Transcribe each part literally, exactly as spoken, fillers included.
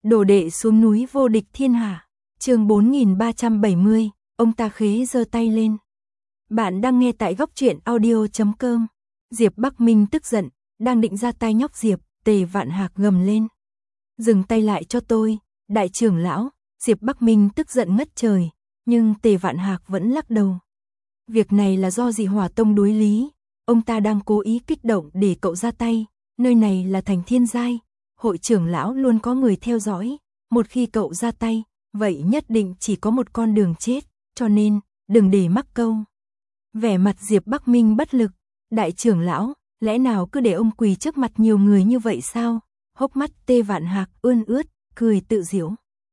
Đồ đệ xuống núi vô địch thiên hạ. Chương bốn nghìn ba trăm bảy mươi, ông ta khế giơ tay lên. Bạn đang nghe tại góc truyện audio chấm com. Diệp Bắc Minh tức giận, đang định ra tay nhóc Diệp, Tề Vạn Hạc gầm lên. Dừng tay lại cho tôi, đại trưởng lão. Diệp Bắc Minh tức giận ngất trời, nhưng Tề Vạn Hạc vẫn lắc đầu. Việc này là do Dị Hỏa Tông đối lý, ông ta đang cố ý kích động để cậu ra tay, nơi này là thành thiên giai, hội trưởng lão luôn có người theo dõi, một khi cậu ra tay, vậy nhất định chỉ có một con đường chết, cho nên, đừng để mắc câu. Vẻ mặt Diệp Bắc Minh bất lực, đại trưởng lão, lẽ nào cứ để ông quỳ trước mặt nhiều người như vậy sao? Hốc mắt Tề Vạn Hạc ươn ướt, cười tự giễu.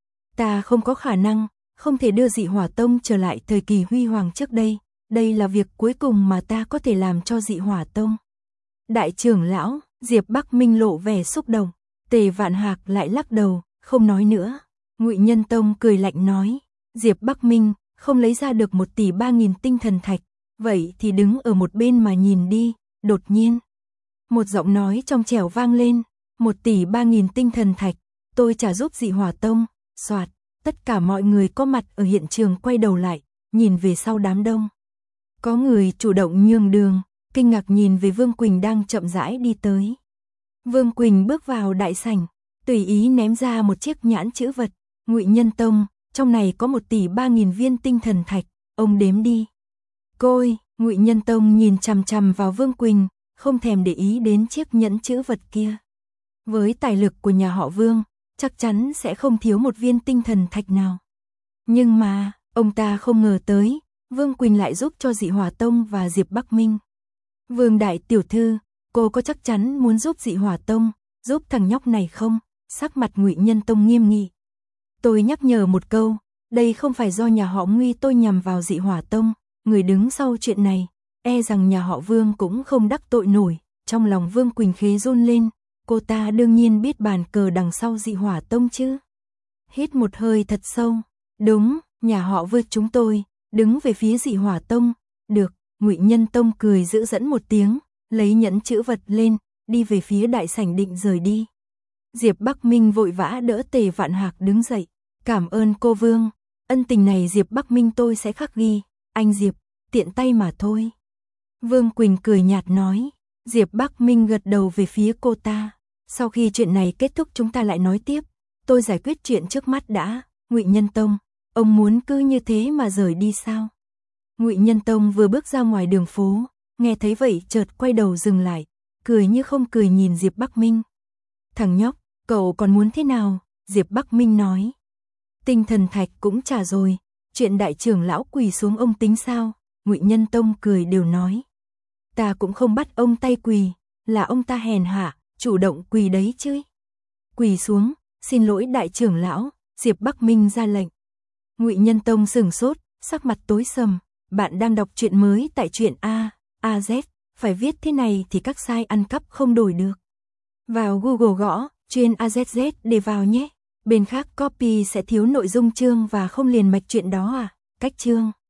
Ta không có khả năng, không thể đưa Dị Hỏa Tông trở lại thời kỳ huy hoàng trước đây, đây là việc cuối cùng mà ta có thể làm cho Dị Hỏa Tông. Đại trưởng lão, Diệp Bắc Minh lộ vẻ xúc động, Tề Vạn Hạc lại lắc đầu, không nói nữa. Ngụy Nhân Tông cười lạnh nói, Diệp Bắc Minh, không lấy ra được một tỷ ba nghìn tinh thần thạch, vậy thì đứng ở một bên mà nhìn đi. Đột nhiên, một giọng nói trong trẻo vang lên, một tỷ ba nghìn tinh thần thạch, tôi trả giúp Dị Hỏa Tông. Soạt, tất cả mọi người có mặt ở hiện trường quay đầu lại, nhìn về sau đám đông. Có người chủ động nhường đường, kinh ngạc nhìn về Vương Quỳnh đang chậm rãi đi tới. Vương Quỳnh bước vào đại sảnh, tùy ý ném ra một chiếc nhãn chữ vật. Ngụy Nhân Tông, trong này có một tỷ ba nghìn viên tinh thần thạch, ông đếm đi. Côi, Ngụy Nhân Tông nhìn chằm chằm vào Vương Quỳnh, không thèm để ý đến chiếc nhẫn chữ vật kia. Với tài lực của nhà họ Vương, chắc chắn sẽ không thiếu một viên tinh thần thạch nào. Nhưng mà, ông ta không ngờ tới, Vương Quỳnh lại giúp cho Dị Hỏa Tông và Diệp Bắc Minh. Vương đại tiểu thư, cô có chắc chắn muốn giúp Dị Hỏa Tông, giúp thằng nhóc này không? Sắc mặt Ngụy Nhân Tông nghiêm nghị. Tôi nhắc nhở một câu, đây không phải do nhà họ Ngụy tôi nhằm vào Dị Hỏa Tông, người đứng sau chuyện này, e rằng nhà họ Vương cũng không đắc tội nổi. Trong lòng Vương Quỳnh khế run lên, cô ta đương nhiên biết bàn cờ đằng sau Dị Hỏa Tông chứ. Hít một hơi thật sâu, đúng, nhà họ Vương chúng tôi, đứng về phía Dị Hỏa Tông. Được, Ngụy Nhân Tông cười giữ dẫn một tiếng, lấy nhẫn chữ vật lên, đi về phía đại sảnh định rời đi. Diệp Bắc Minh vội vã đỡ Tề Vạn Hạc đứng dậy. Cảm ơn cô Vương, ân tình này Diệp Bắc Minh tôi sẽ khắc ghi. Anh Diệp, tiện tay mà thôi. Vương Quỳnh cười nhạt nói. Diệp Bắc Minh gật đầu về phía cô ta. Sau khi chuyện này kết thúc chúng ta lại nói tiếp. Tôi giải quyết chuyện trước mắt đã. Ngụy Nhân Tông, ông muốn cứ như thế mà rời đi sao? Ngụy Nhân Tông vừa bước ra ngoài đường phố, nghe thấy vậy chợt quay đầu dừng lại, cười như không cười nhìn Diệp Bắc Minh. Thằng nhóc, cậu còn muốn thế nào? Diệp Bắc Minh nói. Tinh thần thạch cũng trả rồi, chuyện đại trưởng lão quỳ xuống ông tính sao? Ngụy Nhân Tông cười đều nói. Ta cũng không bắt ông tay quỳ, là ông ta hèn hạ, chủ động quỳ đấy chứ. Quỳ xuống, xin lỗi đại trưởng lão, Diệp Bắc Minh ra lệnh. Ngụy Nhân Tông sửng sốt, sắc mặt tối sầm, bạn đang đọc truyện mới tại truyện A, A Z, phải viết thế này thì các sai ăn cắp không đổi được. Vào Google gõ, chuyên A Z Z để vào nhé, bên khác copy sẽ thiếu nội dung chương và không liền mạch truyện đó à, cách chương.